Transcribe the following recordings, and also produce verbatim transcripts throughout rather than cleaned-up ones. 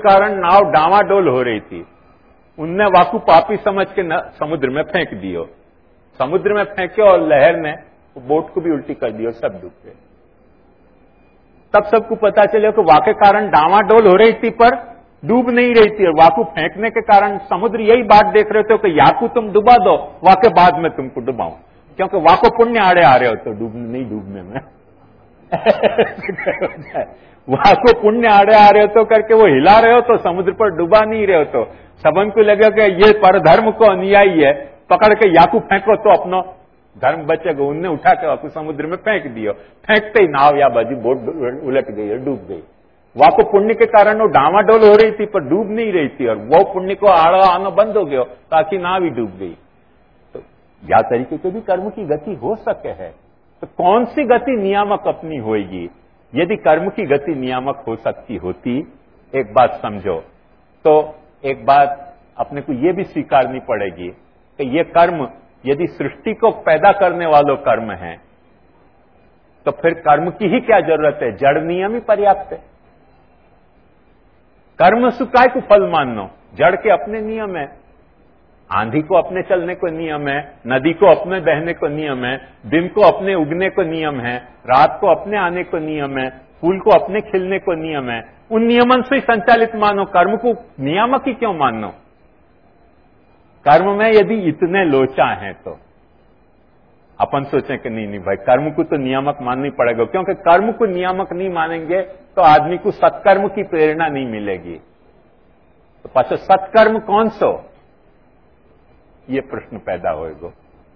कारण नाव डावाडोल हो रही थी, उनने वाकु पापी समझ के न, समुद्र में फेंक दियो। समुद्र में फेंके और लहर ने बोट को भी उल्टी कर दी और सब डूब गए। तब सबको पता चले कि वाके कारण डावाडोल हो रही थी पर डूब नहीं रही थी, और वाकु फेंकने के कारण समुद्र यही बात देख रहे थे कि याकू तुम डुबा दो, वाके बाद में तुमको डुबाऊं, क्योंकि वाको पुण्य आड़े आ रहे हो तो डूब नहीं डूबने में वाको पुण्य आड़े आ रहे हो तो करके वो हिला रहे हो तो समुद्र पर डुबा नहीं रहे हो, तो सबन को लगे कि ये परधर्म को अनुयायी है, पकड़ के याकू फेंको तो अपना धर्म बचेगा। उनने उठा के वाकू समुद्र में फेंक दियो, फेंकते ही नाव या बाजी बोट उलट गई और डूब गई। वाको पुण्य के कारण वो डावाडोल हो रही थी पर डूब नहीं रही थी, और वो पुण्य को आड़ा आना बंद हो गया ताकि नाव ही डूब गई। तो या तरीके के भी कर्म की गति हो सके है, तो कौन सी गति नियामक अपनी होगी? यदि कर्म की गति नियामक हो सकती होती, एक बात समझो, तो एक बात अपने को यह भी स्वीकारनी पड़ेगी कि ये कर्म यदि सृष्टि को पैदा करने वालों कर्म है, तो फिर कर्म की ही क्या जरूरत है? जड़ नियम ही पर्याप्त है। कर्म सुखाय को फल मानना, जड़ के अपने नियम है। आंधी को अपने चलने को नियम है, नदी को अपने बहने को नियम है, दिन को अपने उगने को नियम है, रात को अपने आने को नियम है, फूल को अपने खिलने को नियम है। उन नियमन से ही संचालित मानो, कर्म को नियामक ही क्यों मानो? कर्म में यदि इतने लोचा हैं तो अपन सोचें कि नहीं नहीं भाई, कर्म को तो नियामक माननी पड़ेगा, क्योंकि कर्म को नियामक नहीं मानेंगे तो आदमी को सत्कर्म की प्रेरणा नहीं मिलेगी। तो पाछो सत्कर्म कौन सो, ये प्रश्न पैदा होएगो।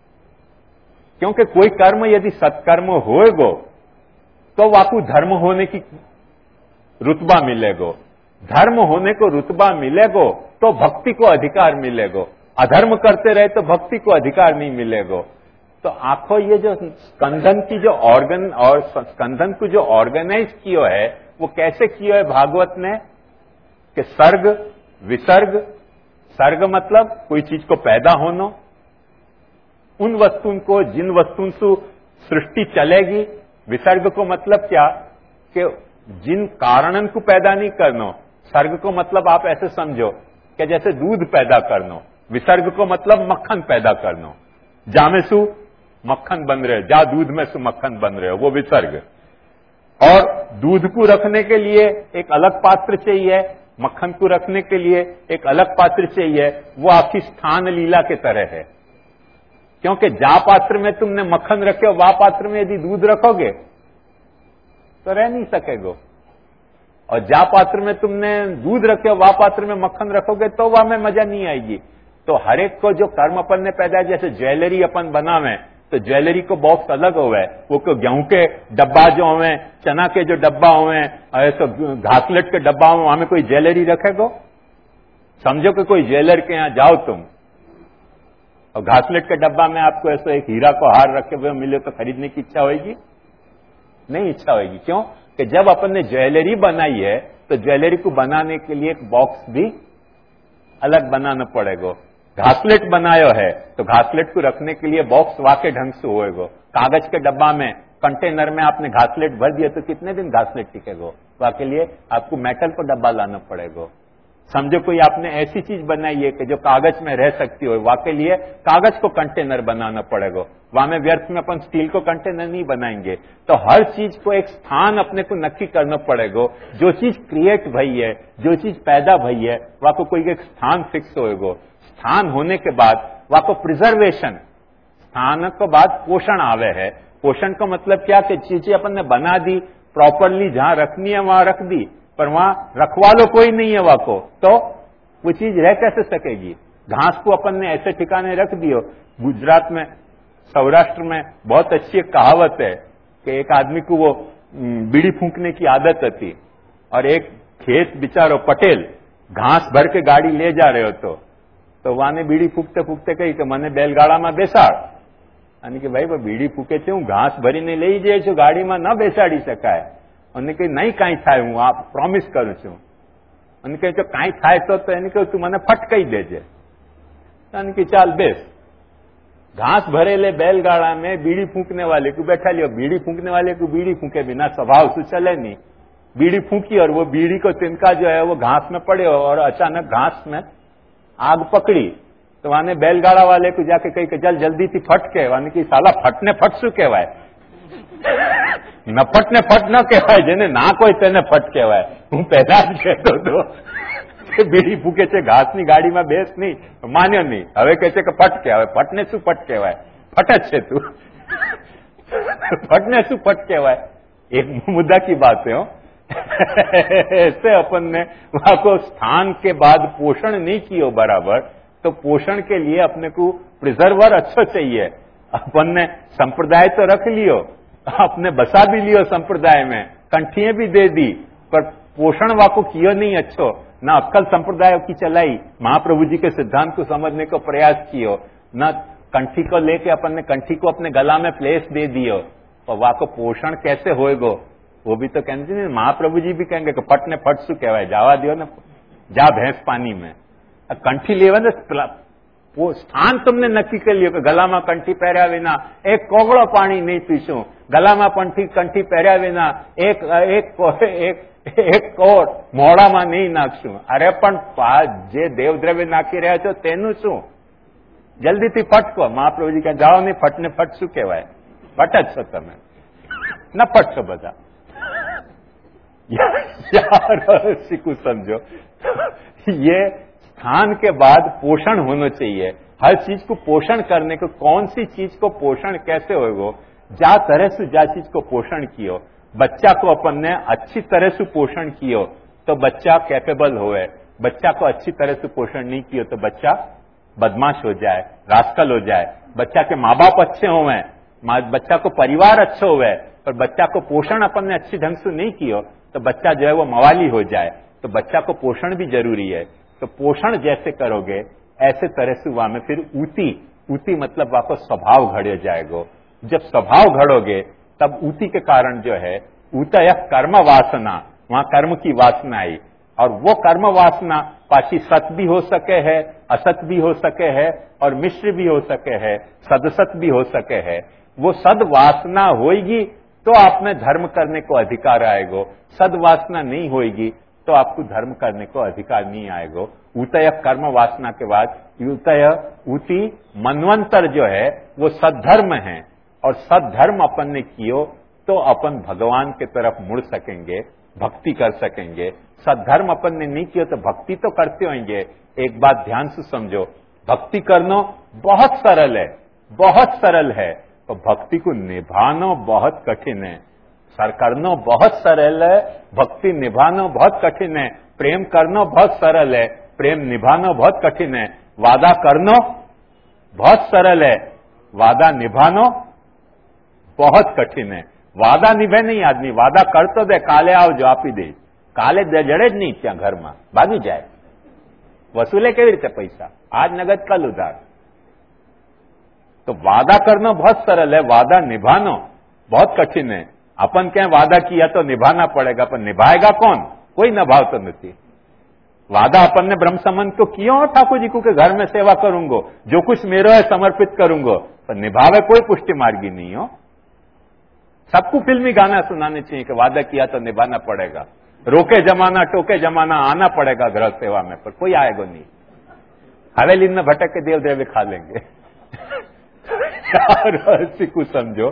क्योंकि कोई कर्म यदि सत्कर्म होएगो तो वाकू धर्म होने की रुतबा मिलेगो, धर्म होने को रुतबा मिलेगो तो भक्ति को अधिकार मिलेगो, अधर्म करते रहे तो भक्ति को अधिकार नहीं मिलेगो। तो आखो ये जो स्कंदन की जो ऑर्गन और स्कंदन को जो ऑर्गेनाइज किया है वो कैसे किया है भागवत ने? कि सर्ग विसर्ग, सर्ग मतलब कोई चीज को पैदा होना, उन वस्तुओं को जिन वस्तुओं से सृष्टि चलेगी। विसर्ग को मतलब क्या? कि जिन कारणन को पैदा नहीं करना। सर्ग को मतलब आप ऐसे समझो कि जैसे दूध पैदा करना, विसर्ग को मतलब मक्खन पैदा करना। जा में सु मक्खन बन रहे, जा दूध में सु मक्खन बन रहे हो, वो विसर्ग। और दूध को रखने के लिए एक अलग पात्र चाहिए, मक्खन को रखने के लिए एक अलग पात्र चाहिए, वो आपकी स्थान लीला के तरह है। क्योंकि जा पात्र में तुमने मक्खन रखे हो, वह पात्र में यदि दूध रखोगे तो रह नहीं सकेगो, और जा पात्र में तुमने दूध रखे हो, वह पात्र में मक्खन रखोगे तो वह में मजा नहीं आएगी। तो हर एक को जो कर्म अपन ने पैदा, जैसे ज्वेलरी अपन बनावे तो ज्वेलरी को बॉक्स अलग होवे, वो को गेहूं के डब्बा जो होवे, चना के जो डब्बा होवे, ऐसा घासलेट के डब्बा हो, वहां में कोई ज्वेलरी रखेगो? समझो कि कोई ज्वेलर के यहां जाओ तुम और घासलेट के डब्बा में आपको ऐसा एक हीरा को हार रखे हुए मिले तो खरीदने की इच्छा होगी? नहीं इच्छा होगी। क्यों? कि जब अपन ने ज्वेलरी बनाई है तो ज्वेलरी को बनाने के लिए एक बॉक्स भी अलग बनाना पड़ेगा। घासलेट बनायो है तो घासलेट को रखने के लिए बॉक्स वाके ढंग से होएगा। कागज के डब्बा में, कंटेनर में आपने घासलेट भर दिया तो कितने दिन घासलेट टिकेगा? वाके लिए आपको मेटल का डब्बा लाना पड़ेगा। समझो कोई आपने ऐसी चीज बनाई है कि जो कागज में रह सकती हो, वाके लिए कागज को कंटेनर बनाना पड़ेगा। वहां में व्यर्थ में अपन स्टील को कंटेनर नहीं बनाएंगे। तो हर चीज को एक स्थान अपने को नक्की करना पड़ेगा। जो चीज क्रिएट भई है, जो चीज पैदा भई है, वहां को कोई एक स्थान फिक्स होएगा। स्थान होने के बाद वहां को प्रिजर्वेशन, स्थान के बाद पोषण आवे है। पोषण का मतलब क्या कि चीजें अपन ने बना दी, प्रॉपरली जहां रखनी है वहां रख दी, पर वहां रखवालो कोई नहीं है वहां को, तो वो चीज रह कैसे सकेगी? घास को अपन ने ऐसे ठिकाने रख दियो। गुजरात में, सौराष्ट्र में बहुत अच्छी एक कहावत है कि एक आदमी को वो बीड़ी फूंकने की आदत थी, और एक खेत बिचारो पटेल घास भर के गाड़ी ले जा रहे हो तो तो वहां ने बीड़ी फूकते फूकते कही कि मैंने बैलगाड़ा में बेसाड़, यानी कि भाई वो बीड़ी फूके छे, हूँ घास भरीने लई जाए छो, गाड़ी में न बेसाड़ी शकाय। અને કે નહીં કાંઈ થાય, હું આ પ્રોમિસ કરું છું। અને કહે તો કાંઈ થાય તો તો એને કહ્યું તું મને ફટકાઈ દેજે। અને કે ચાલ બેસ। घास भरेले बैलगाड़ा में बीड़ी फूंकने वाले को बैठा लियो। बीड़ी फूंकने वाले को बीड़ी फूंके बिना स्वभाव से चले नहीं। बीड़ी फूकी और वो बीड़ी को तिनका जो है वो घास में पड़े और अचानक घास में आग पकड़ी तो वाने बैलगाड़ा वाले को जाके कही कि जल जल्दी थी फट के वाने की साला फटने फट शू कहवाय न फटने फट न कहवाय जेने ना कोई तेने फट कहवाय हूँ पहला ज कहेतो तो बीड़ी फूके छे घासनी गाड़ीमां बेस नहीं मान्यो नहीं हवे कहे छे कि फट कहवाय फटने शू फट कहवाय फट ज छे तू फटने शू फट कहवाय एक मुद्दा की बात है हो ऐसे अपन ने वहां को स्थान के बाद पोषण नहीं किया बराबर तो पोषण के लिए अपने को प्रिजर्वर अच्छा चाहिए। अपन ने संप्रदाय तो रख लियो अपने बसा भी लियो संप्रदाय में कंठियां भी दे दी पर पोषण वाको कियो नहीं अच्छो ना अक्कल संप्रदाय की चलाई महाप्रभु जी के सिद्धांत को समझने को प्रयास कियो न कंठी को लेके अपन ने कंठी को अपने गला में प्लेस दे दियो और वाको पोषण कैसे होएगो वो भी तो कहते नहीं महाप्रभु जी भी कहेंगे कि फट ने फट शू कहवाय जावा दियो ना जा भैंस पानी में कंठी लेवा ने वो स्थान तुमने नक्की कर लियो कि गला में कंठी पहर्या विना एक कोगड़ो पानी नहीं पीशू गला में पंठी कंठी पहर्या विना एक एक एक एक कोट मोड़ा में नहीं नाखशू अरे पण जे देवद्रव्य नाखी रह्या छो तेनु शू जल्दी थी फटको महाप्रभु जी कहे जाओ नहीं फटने फट शू कहवाय फट ज छो तमे न फटशो बधा यार सीखू समझो ये स्थान के बाद पोषण होना चाहिए हर चीज को पोषण करने को कौन सी चीज को पोषण कैसे होगा जा तरह से जा चीज को पोषण कियो बच्चा को अपन ने अच्छी तरह से पोषण कियो तो बच्चा कैपेबल होए बच्चा को अच्छी तरह से पोषण नहीं कियो तो बच्चा बदमाश हो जाए रास्कल हो जाए बच्चा के माँ बाप अच्छे होवे बच्चा को परिवार अच्छा होवे पर बच्चा को पोषण अपन ने अच्छी ढंग से नहीं कियो तो बच्चा जो है वो मवाली हो जाए तो बच्चा को पोषण भी जरूरी है तो पोषण जैसे करोगे ऐसे तरह से वहां में फिर ऊती ऊती मतलब वहां को स्वभाव घड़े जाएगा जब स्वभाव घड़ोगे तब ऊती के कारण जो है ऊतय कर्म वासना वहां कर्म की वासना आई और वो कर्म वासना पाशी सत भी हो सके है असत भी हो सके है और मिश्र भी हो सके है सदसत भी हो सके है वो सद वासना होगी तो आप में धर्म करने को अधिकार आएगा सद वासना नहीं होगी तो आपको धर्म करने को अधिकार नहीं आएगा ऊतय कर्म वासना के बाद ऊतय ऊती मनवंतर जो है वो सद्धर्म है और सद्धर्म अपन ने कियो तो अपन भगवान के तरफ मुड़ सकेंगे भक्ति कर सकेंगे सद्धर्म अपन ने नहीं किया तो भक्ति तो करते होंगे एक बात ध्यान से समझो भक्ति करना बहुत सरल है बहुत सरल है तो भक्ति को निभाना बहुत कठिन है सर करना बहुत सरल है भक्ति निभाना बहुत कठिन है प्रेम करना बहुत सरल है प्रेम निभाना बहुत कठिन है वादा करना बहुत सरल है वादा निभाना बहुत कठिन है वादा निभे नहीं आदमी वादा कर तो दे काले आओ जो आपी दे काले जड़े ज नहीं त्या घर में भागी जाए वसूले केवी रीते पैसा आज नगद कल उधार तो वादा करना बहुत सरल है वादा निभाना बहुत कठिन है अपन क्या वादा किया तो निभाना पड़ेगा पर निभाएगा कौन कोई निभाव तो नहीं वादा अपन ने ब्रह्म संबंध को किया हो ठाकुर जी को के घर में सेवा करूंगो जो कुछ मेरा है समर्पित करूंगो पर निभावे कोई पुष्टि मार्गी नहीं हो सबको फिल्मी गाना सुनाने चाहिए कि वादा किया तो निभाना पड़ेगा रोके जमाना टोके जमाना आना पड़ेगा गृह सेवा में पर कोई आएगा नहीं हवेली में भटक के देव द्रव्य खा लेंगे कुछ समझो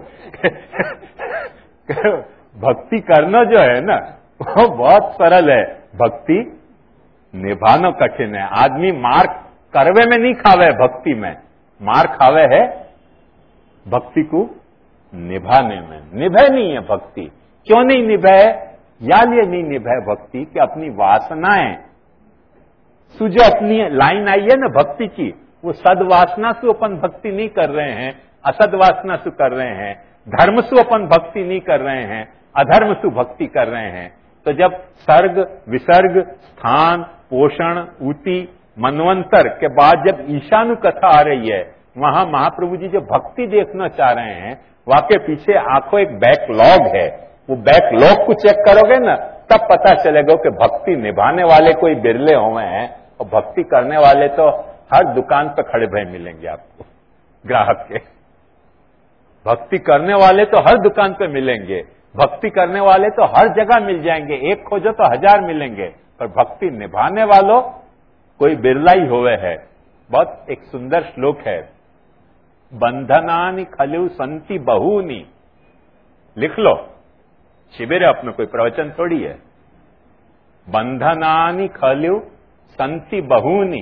भक्ति करना जो है ना वो बहुत सरल है भक्ति निभाना कठिन है आदमी मार करवे में नहीं खावे भक्ति में मार खावे है भक्ति को निभाने में निभे नहीं है भक्ति क्यों नहीं निभे या लिए नहीं निभे भक्ति कि अपनी वासनाएं सु जो अपनी लाइन आई है ना भक्ति की वो सदवासना से अपन भक्ति नहीं कर रहे हैं असद वासना से कर रहे हैं धर्म से अपन भक्ति नहीं कर रहे हैं अधर्म से भक्ति कर रहे हैं तो जब सर्ग विसर्ग स्थान पोषण ऊती मनवंतर के बाद जब ईशानु कथा आ रही है वहां महाप्रभु जी जो भक्ति देखना चाह रहे हैं वाके पीछे आंखों एक बैकलॉग है वो बैकलॉग को चेक करोगे ना तब पता चलेगा कि भक्ति निभाने वाले कोई बिरले हुए हैं और भक्ति करने वाले तो हर दुकान पर खड़े भय मिलेंगे आपको ग्राहक के भक्ति करने वाले तो हर दुकान पे मिलेंगे भक्ति करने वाले तो हर जगह मिल जाएंगे, एक खोजो तो हजार मिलेंगे, पर भक्ति निभाने वालों कोई बिरला ही होवे है। बहुत एक सुंदर श्लोक है, बंधनानि खलु संति बहूनि। लिख लो, शिविर है अपने, कोई प्रवचन थोड़ी है। बंधनानि खलु संति बहूनि,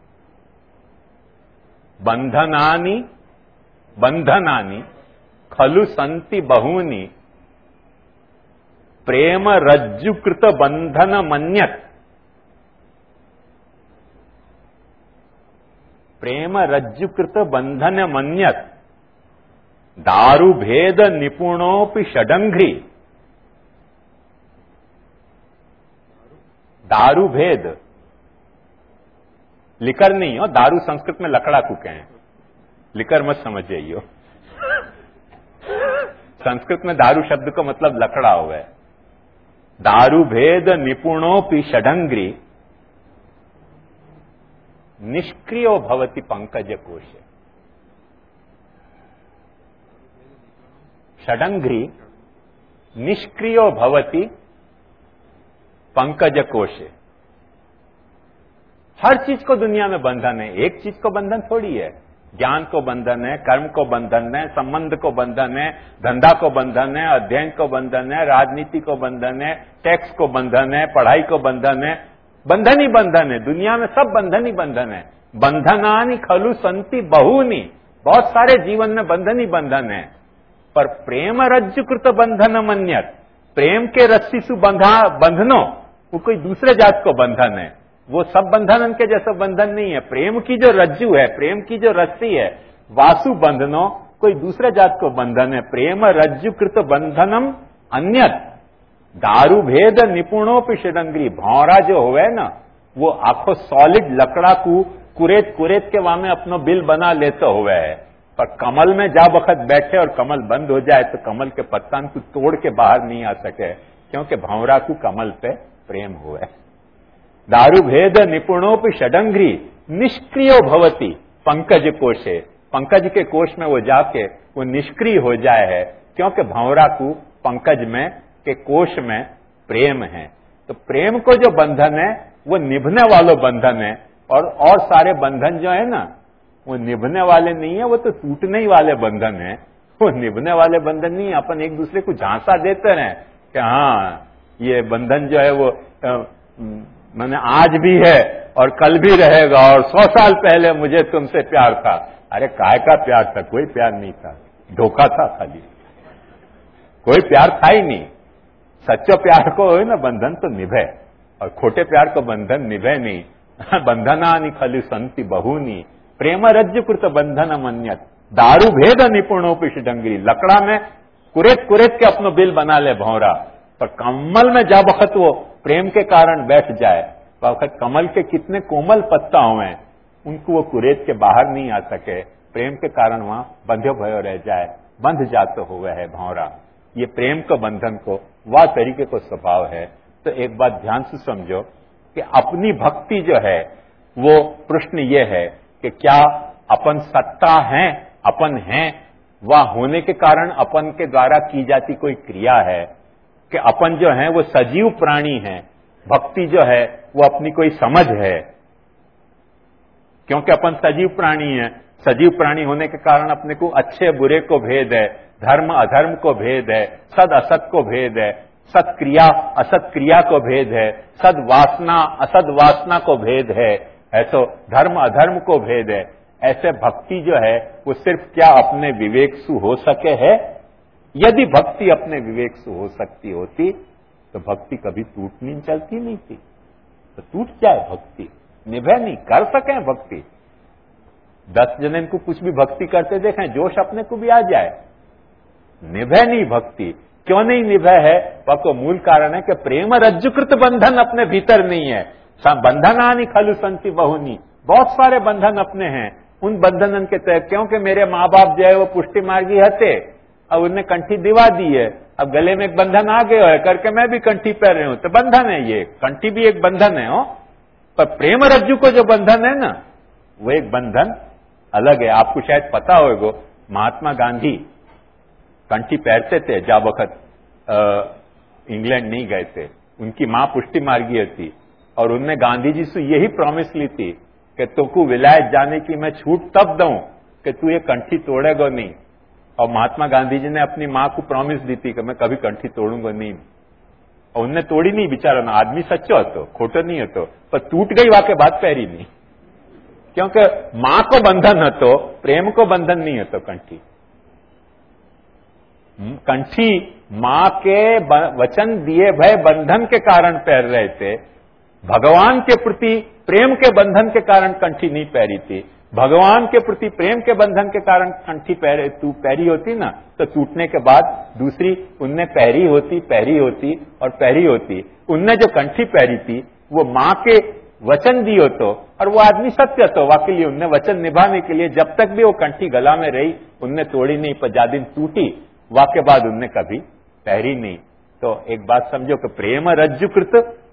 बंधनानि बंधनानि खलु संति बहूनि, प्रेम रज्जुकृत बंधन मन्यत। प्रेम रज्जुकृत बंधन मन्यत, दारु भेद निपुणोपि षडंघ्रि। दारु भेद, लिकर नहीं हो, दारू संस्कृत में लकड़ा को कहें, लिकर मत समझ जाइयो। संस्कृत में दारू शब्द का मतलब लकड़ा हुआ है। दारु भेद निपुणोपि षडंघ्रि, निष्क्रियो भवति पंकज कोशे। षडंघ्रि निष्क्रियो भवति पंकज कोशे। हर चीज को दुनिया में बंधन है, एक चीज को बंधन थोड़ी है। ज्ञान को बंधन है, कर्म को बंधन है, संबंध को बंधन है, धंधा को बंधन है, अध्ययन को बंधन है, राजनीति को बंधन है, टैक्स को बंधन है, पढ़ाई को बंधन है। बंधन ही बंधन है, दुनिया में सब बंधन ही बंधन है। बंधनानि खलु संति बहूनि, बहुत सारे जीवन में बंधन ही बंधन है। पर प्रेम रज्जुकृत बंधन मन्यत, प्रेम के रस्सी से बंधा बंधनो, वो कोई दूसरे जात को बंधन है। वो सब बंधन के जैसा बंधन नहीं है। प्रेम की जो रज्जु है, प्रेम की जो रस्सी है, वासु बंधनो, कोई दूसरे जात को बंधन है। प्रेम रज्जुकृत बंधनम अन्यत, दारू भेद निपुणोपि षडंघ्रि। भौरा जो होवे ना, वो आखो सॉलिड लकड़ा को कुरेत कुरेत के वहां में अपनो बिल बना लेते हुए है, पर कमल में जा वक्त बैठे और कमल बंद हो जाए तो कमल के पत्तन को तोड़ के बाहर नहीं आ सके, क्योंकि भौरा को कमल पे प्रेम हुए। दारू भेद निपुणोपि षडंघ्रि, निष्क्रियो भवति पंकज कोशे। पंकज के कोश में वो जाके वो निष्क्रिय हो जाए है, क्योंकि भौरा को पंकज में के कोश में प्रेम है। तो प्रेम को जो बंधन है वो निभने वालों बंधन है, और और सारे बंधन जो है ना वो निभने वाले नहीं है, वो तो टूटने ही वाले बंधन है। वो निभने वाले बंधन नहीं है। अपन एक दूसरे को झांसा देते रहे कि हाँ ये बंधन जो है वो मैंने आज भी है और कल भी रहेगा, और सौ साल पहले मुझे तुमसे प्यार था। अरे काय का प्यार था? कोई प्यार नहीं था, धोखा था खाली, कोई प्यार था ही नहीं। सच्चो प्यार को है ना बंधन तो निभे, और खोटे प्यार को बंधन निभे नहीं। बंधनानि खलु संति बहूनि, प्रेम रज्जुकृत बंधन मन्यत, दारू भेद निपुणोपि षडंघ्रि। लकड़ा में कुरेत कुरेत के अपनो बिल बना ले भौरा, पर कमल में जा वक्त वो प्रेम के कारण बैठ जाए, वक्त कमल के कितने कोमल पत्ता हुए उनको वो कुरेत के बाहर नहीं आ सके, प्रेम के कारण वहां बंधो भयो रह जाए, बंध जाते हुए है भौरा। ये प्रेम को बंधन को वह तरीके को स्वभाव है। तो एक बात ध्यान से समझो कि अपनी भक्ति जो है वो प्रश्न ये है कि क्या अपन सत्ता है, अपन हैं, वह होने के कारण अपन के द्वारा की जाती कोई क्रिया है, कि अपन जो है वो सजीव प्राणी हैं, भक्ति जो है वो अपनी कोई समझ है, क्योंकि अपन सजीव प्राणी हैं। सजीव प्राणी होने के कारण अपने को अच्छे बुरे को भेद है, धर्म अधर्म को भेद है, सद असत को भेद है, सत क्रिया असत क्रिया को भेद है, सद वासना असद वासना को भेद है, है तो धर्म अधर्म को भेद है। ऐसे भक्ति जो है वो सिर्फ क्या अपने विवेक से हो सके है? यदि भक्ति अपने विवेक से हो सकती होती तो भक्ति कभी टूटनी चलती नहीं थी। तो टूट जाए भक्ति, निभे नहीं, कर सके भक्ति। दस जने को कुछ भी भक्ति करते देखें, जोश अपने को भी आ जाए, निभे नहीं भक्ति। क्यों नहीं निभे है? वह को मूल कारण है कि प्रेम रज्जुकृत बंधन अपने भीतर नहीं है। बंधनानि खलु संति बहूनि, बहुत सारे बंधन अपने हैं, उन बंधन के तहत, क्योंकि मेरे माँ बाप जो है वो पुष्टि मार्गी हते, अब उन्हें कंठी दिवा दी है, अब गले में एक बंधन आ गया है करके मैं भी कंठी पहन रही हूं, तो बंधन है, ये कंठी भी एक बंधन है। हो पर प्रेम रज्जु को जो बंधन है ना वो एक बंधन अलग है। आपको शायद पता होगा, महात्मा गांधी कंठी पहनते थे जा वक्त इंग्लैंड नहीं गए थे। उनकी मां पुष्टि मार्गीय थी और उनने गांधी जी से यही प्रॉमिस ली थी कि तुमको विलायत जाने की मैं छूट तब दूं कि तू ये कंठी तोड़ेगा नहीं। और महात्मा गांधी जी ने अपनी मां को प्रॉमिस दी थी कि मैं कभी कंठी तोड़ूंगा नहीं, और उनने तोड़ी नहीं। बेचारा ना आदमी सच्चो હતો, खोटो नहीं હતો, पर टूट गई वाके बाद पहरी नहीं, क्योंकि मां को बंधन હતો, प्रेम को बंधन नहीं હતો कंठी। कंठी मां के वचन दिए भय बंधन के कारण पहन रहे थे। भगवान के प्रति प्रेम के बंधन के कारण कंठी नहीं पहरी थी। भगवान के प्रति प्रेम के बंधन के कारण कंठी पहरे तू पहरी होती ना, तो टूटने के बाद दूसरी उनने पहरी होती पहरी होती और पहरी होती। उनने जो कंठी पहरी थी वो मां के वचन दियो तो, और वो आदमी सत्य तो वाके लिए उनने वचन निभाने के लिए जब तक भी वो कंठी गला में रही उनने तोड़ी नहीं, पर जा दिन टूटी वाके बाद उनने कभी पहरी नहीं। तो एक बात समझो कि प्रेम रज्जुकृत